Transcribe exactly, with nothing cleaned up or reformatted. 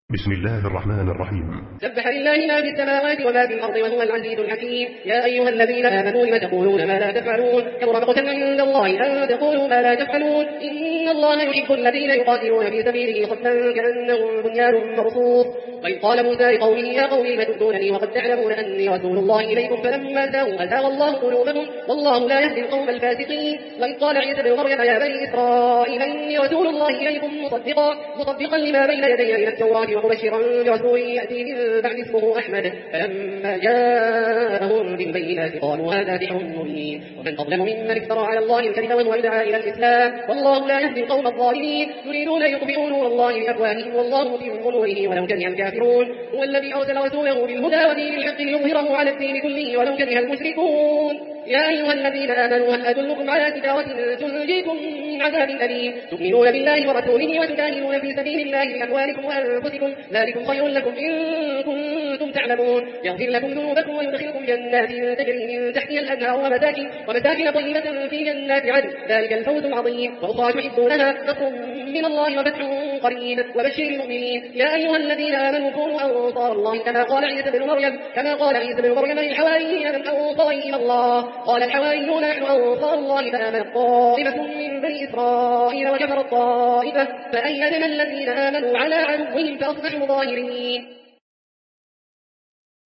بسم الله الرحمن الرحيم. سبح لله ما في السماوات وما في الأرض وهو العزيز الحكيم. يا أيها الذين آمنوا لم تقولون ما لا تفعلون كبر مقتا عند الله أن تقولوا ما لا تفعلون إن الله يحب الذين يقاتلون في سبيله صفا كأنهم بنيان مرصوص. وإذ قال موسى لقومه يا قوم لم تؤذونني وقد تعلمون أني رسول الله إليكم فلما زاغوا أزاغ الله قلوبهم والله لا يهدي القوم الفاسقين. وإذ قال عيسى بن مريم يا بني إسرائيل إني رسول الله إليكم مصدقا مصدقا لما بين يدي من التوراة ومبشرا برسول يأتي من بعد اسمه أحمد. فلما جاءهم بالبينات قالوا هذا سحر مبين ومن أظلم ممن افترى على الله الكذب وهو يدعى إلى الإسلام والله لا يهدي القوم الظالمين. يريدون يطفئوا نور الله بأفواههم والله متم نوره ولو كره الكافرون. هو الذي أرسل رسوله بالهدى ودين الحق ليظهره على الدين كله ولو كره المشركون. يا أيها الذين آمنوا هل أدلكم على تجارة تنجيكم من عذاب أليم تؤمنون بالله ورسوله وتجاهدون في سبيل الله بأموالكم وأنفسكم ذلكم خير لكم إن كنتم تعلمون. يغفر لكم ذنوبكم ويدخلكم جنات تجري من تحتها الأنهار ومساكن ومساكن طيبة في جنات عدن ذلك الفوز العظيم. وأخرى تحبونها نصر من الله وفتح قريب وبشر المؤمنين. يا أيها الذين آمنوا كونوا أنصار الله كما قال عيسى بن مريم كما قال عيسى بن مريم للحواريين من أنصاري إلى الله قال الحواريون نحن أنصار الله فآمنت طائفة من بني إسرائيل وكفرت طائفة فأيدنا الذين آمنوا على عدوهم فأصبحوا ظاهرين.